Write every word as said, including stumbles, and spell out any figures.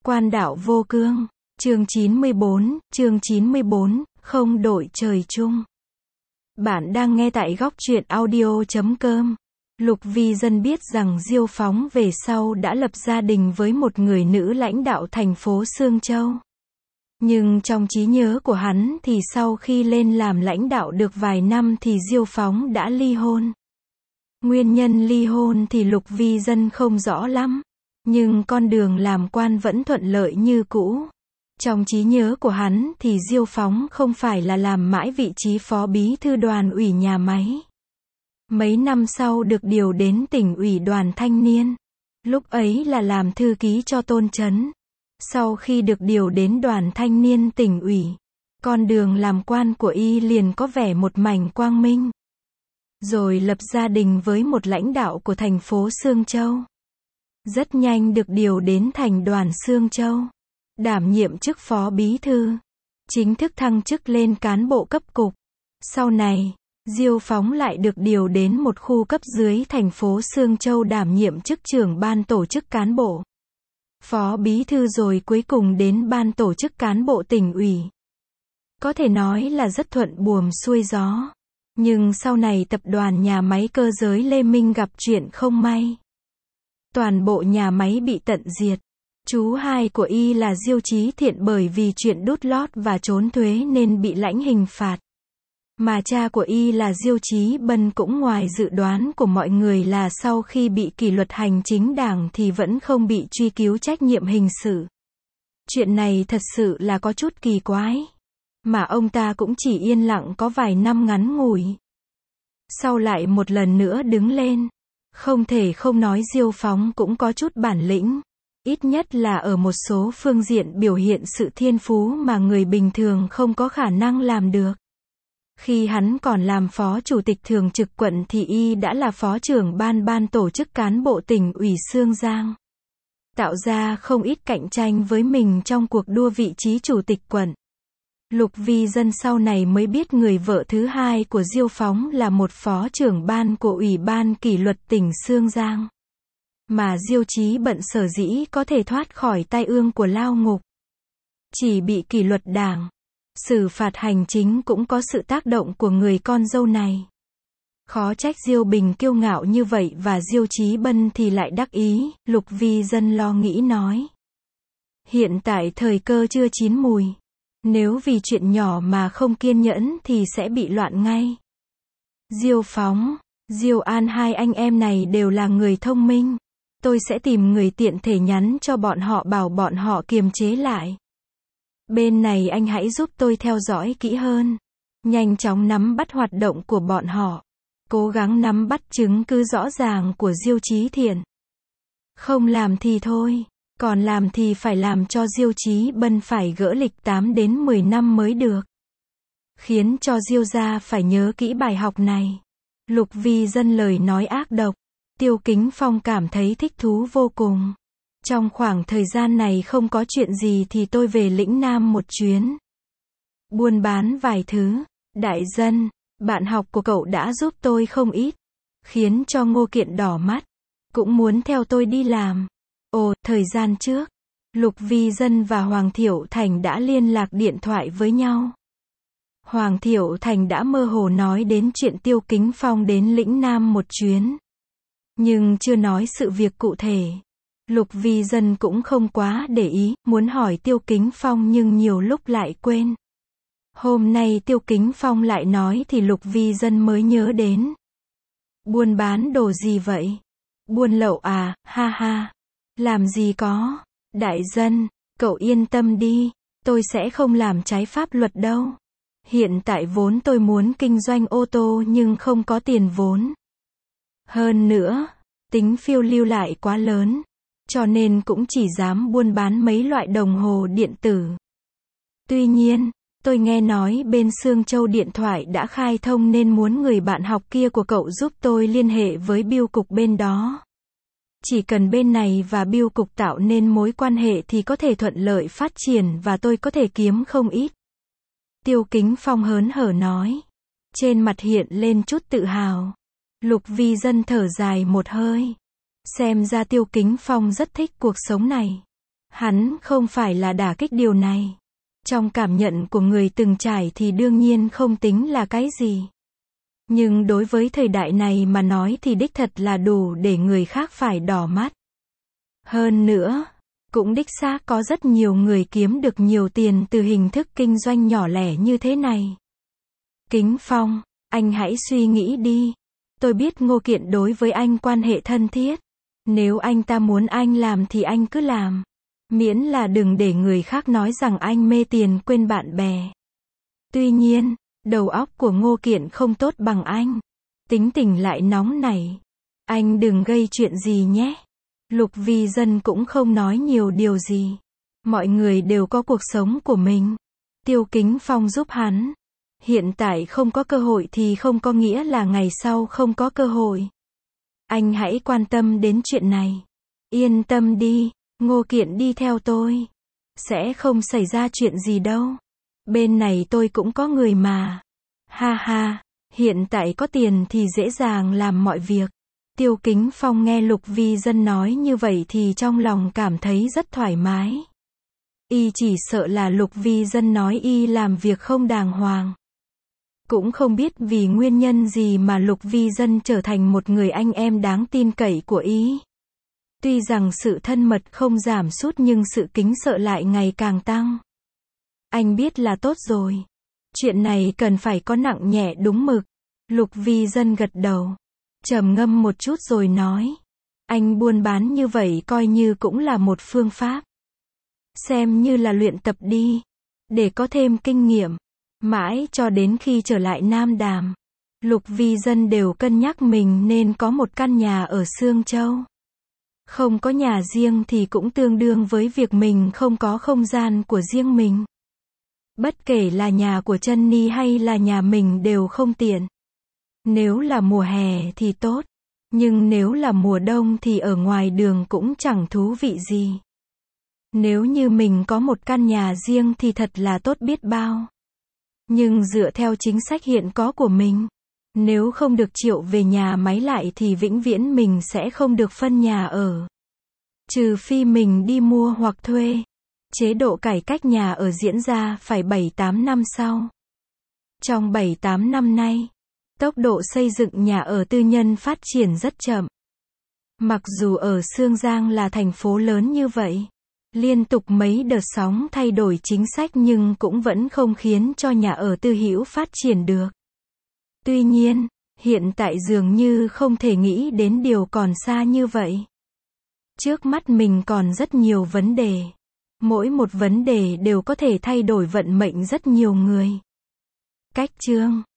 Quan đạo vô cương, chương chín mươi bốn, chương chín mươi bốn, không đội trời chung. Bạn đang nghe tại góc truyện audio chấm com. Lục Vi Dân biết rằng Diêu Phóng về sau đã lập gia đình với một người nữ lãnh đạo thành phố Sương Châu. Nhưng trong trí nhớ của hắn thì sau khi lên làm lãnh đạo được vài năm thì Diêu Phóng đã ly hôn. Nguyên nhân ly hôn thì Lục Vi Dân không rõ lắm. Nhưng con đường làm quan vẫn thuận lợi như cũ. Trong trí nhớ của hắn thì Diêu Phóng không phải là làm mãi vị trí phó bí thư đoàn ủy nhà máy. Mấy năm sau được điều đến tỉnh ủy đoàn thanh niên. Lúc ấy là làm thư ký cho Tôn Chấn. Sau khi được điều đến đoàn thanh niên tỉnh ủy, con đường làm quan của y liền có vẻ một mảnh quang minh. Rồi lập gia đình với một lãnh đạo của thành phố Sương Châu. Rất nhanh được điều đến thành đoàn Sương Châu, đảm nhiệm chức phó bí thư, chính thức thăng chức lên cán bộ cấp cục. Sau này, Diêu Phóng lại được điều đến một khu cấp dưới thành phố Sương Châu đảm nhiệm chức trưởng ban tổ chức cán bộ, phó bí thư rồi cuối cùng đến ban tổ chức cán bộ tỉnh ủy. Có thể nói là rất thuận buồm xuôi gió. Nhưng sau này tập đoàn nhà máy cơ giới Lê Minh gặp chuyện không may. Toàn bộ nhà máy bị tận diệt. Chú hai của y là Diêu Chí Thiện bởi vì chuyện đút lót và trốn thuế nên bị lãnh hình phạt. Mà cha của y là Diêu Chí Bân cũng ngoài dự đoán của mọi người là sau khi bị kỷ luật hành chính đảng thì vẫn không bị truy cứu trách nhiệm hình sự. Chuyện này thật sự là có chút kỳ quái. Mà ông ta cũng chỉ yên lặng có vài năm ngắn ngủi. Sau lại một lần nữa đứng lên. Không thể không nói Diêu Phóng cũng có chút bản lĩnh. Ít nhất là ở một số phương diện biểu hiện sự thiên phú mà người bình thường không có khả năng làm được. Khi hắn còn làm phó chủ tịch thường trực quận thì y đã là phó trưởng ban ban tổ chức cán bộ tỉnh ủy Sương Giang. Tạo ra không ít cạnh tranh với mình trong cuộc đua vị trí chủ tịch quận. Lục Vi Dân sau này mới biết người vợ thứ hai của Diêu Phóng là một phó trưởng ban của Ủy ban kỷ luật tỉnh Sương Giang. Mà Diêu Chí Bận sở dĩ có thể thoát khỏi tai ương của lao ngục. Chỉ bị kỷ luật đảng, xử phạt hành chính cũng có sự tác động của người con dâu này. Khó trách Diêu Bình kiêu ngạo như vậy và Diêu Chí Bân thì lại đắc ý, Lục Vi Dân lo nghĩ nói. Hiện tại thời cơ chưa chín mùi. Nếu vì chuyện nhỏ mà không kiên nhẫn thì sẽ bị loạn ngay. Diêu Phóng, Diêu An hai anh em này đều là người thông minh. Tôi sẽ tìm người tiện thể nhắn cho bọn họ bảo bọn họ kiềm chế lại. Bên này anh hãy giúp tôi theo dõi kỹ hơn. Nhanh chóng nắm bắt hoạt động của bọn họ. Cố gắng nắm bắt chứng cứ rõ ràng của Diêu Chí Thiện. Không làm thì thôi. Còn làm thì phải làm cho Diêu Chí Bân phải gỡ lịch tám đến mười năm mới được. Khiến cho Diêu gia phải nhớ kỹ bài học này. Lục Vi Dân lời nói ác độc. Tiêu Kính Phong cảm thấy thích thú vô cùng. Trong khoảng thời gian này không có chuyện gì thì tôi về lĩnh Nam một chuyến. Buôn bán vài thứ. Đại Dân, bạn học của cậu đã giúp tôi không ít. Khiến cho Ngô Kiện đỏ mắt. Cũng muốn theo tôi đi làm. Ồ, thời gian trước, Lục Vi Dân và Hoàng Thiệu Thành đã liên lạc điện thoại với nhau. Hoàng Thiệu Thành đã mơ hồ nói đến chuyện Tiêu Kính Phong đến lĩnh Nam một chuyến. Nhưng chưa nói sự việc cụ thể. Lục Vi Dân cũng không quá để ý, muốn hỏi Tiêu Kính Phong nhưng nhiều lúc lại quên. Hôm nay Tiêu Kính Phong lại nói thì Lục Vi Dân mới nhớ đến. Buôn bán đồ gì vậy? Buôn lậu à, ha ha. Làm gì có. Đại Dân, cậu yên tâm đi, tôi sẽ không làm trái pháp luật đâu. Hiện tại vốn tôi muốn kinh doanh ô tô nhưng không có tiền vốn. Hơn nữa, tính phiêu lưu lại quá lớn, cho nên cũng chỉ dám buôn bán mấy loại đồng hồ điện tử. Tuy nhiên, tôi nghe nói bên Sương Châu điện thoại đã khai thông nên muốn người bạn học kia của cậu giúp tôi liên hệ với bưu cục bên đó. Chỉ cần bên này và bưu cục tạo nên mối quan hệ thì có thể thuận lợi phát triển và tôi có thể kiếm không ít. Tiêu Kính Phong hớn hở nói. Trên mặt hiện lên chút tự hào. Lục Vi Dân thở dài một hơi. Xem ra Tiêu Kính Phong rất thích cuộc sống này. Hắn không phải là đả kích điều này. Trong cảm nhận của người từng trải thì đương nhiên không tính là cái gì. Nhưng đối với thời đại này mà nói thì đích thật là đủ để người khác phải đỏ mắt. Hơn nữa, cũng đích xác có rất nhiều người kiếm được nhiều tiền từ hình thức kinh doanh nhỏ lẻ như thế này. Kính Phong, anh hãy suy nghĩ đi. Tôi biết Ngô Kiện đối với anh quan hệ thân thiết. Nếu anh ta muốn anh làm thì anh cứ làm. Miễn là đừng để người khác nói rằng anh mê tiền quên bạn bè. Tuy nhiên, đầu óc của Ngô Kiện không tốt bằng anh. Tính tình lại nóng nảy. Anh đừng gây chuyện gì nhé. Lục Vi Dân cũng không nói nhiều điều gì. Mọi người đều có cuộc sống của mình. Tiêu Kính Phong giúp hắn. Hiện tại không có cơ hội thì không có nghĩa là ngày sau không có cơ hội. Anh hãy quan tâm đến chuyện này. Yên tâm đi, Ngô Kiện đi theo tôi. Sẽ không xảy ra chuyện gì đâu. Bên này tôi cũng có người mà. Ha ha, hiện tại có tiền thì dễ dàng làm mọi việc. Tiêu Kính Phong nghe Lục Vi Dân nói như vậy thì trong lòng cảm thấy rất thoải mái. Y chỉ sợ là Lục Vi Dân nói y làm việc không đàng hoàng. Cũng không biết vì nguyên nhân gì mà Lục Vi Dân trở thành một người anh em đáng tin cậy của y. Tuy rằng sự thân mật không giảm sút nhưng sự kính sợ lại ngày càng tăng. Anh biết là tốt rồi. Chuyện này cần phải có nặng nhẹ đúng mực. Lục Vi Dân gật đầu. Trầm ngâm một chút rồi nói. Anh buôn bán như vậy coi như cũng là một phương pháp. Xem như là luyện tập đi. Để có thêm kinh nghiệm. Mãi cho đến khi trở lại Nam Đàm. Lục Vi Dân đều cân nhắc mình nên có một căn nhà ở Sương Châu. Không có nhà riêng thì cũng tương đương với việc mình không có không gian của riêng mình. Bất kể là nhà của Trân hay là nhà mình đều không tiện. Nếu là mùa hè thì tốt. Nhưng nếu là mùa đông thì ở ngoài đường cũng chẳng thú vị gì. Nếu như mình có một căn nhà riêng thì thật là tốt biết bao. Nhưng dựa theo chính sách hiện có của mình, nếu không được triệu về nhà máy lại thì vĩnh viễn mình sẽ không được phân nhà ở. Trừ phi mình đi mua hoặc thuê. Chế độ cải cách nhà ở diễn ra phải bảy tám năm sau. Trong bảy tám năm nay, tốc độ xây dựng nhà ở tư nhân phát triển rất chậm. Mặc dù ở Sương Giang là thành phố lớn như vậy, liên tục mấy đợt sóng thay đổi chính sách nhưng cũng vẫn không khiến cho nhà ở tư hữu phát triển được. Tuy nhiên, hiện tại dường như không thể nghĩ đến điều còn xa như vậy. Trước mắt mình còn rất nhiều vấn đề. Mỗi một vấn đề đều có thể thay đổi vận mệnh rất nhiều người. Cách chương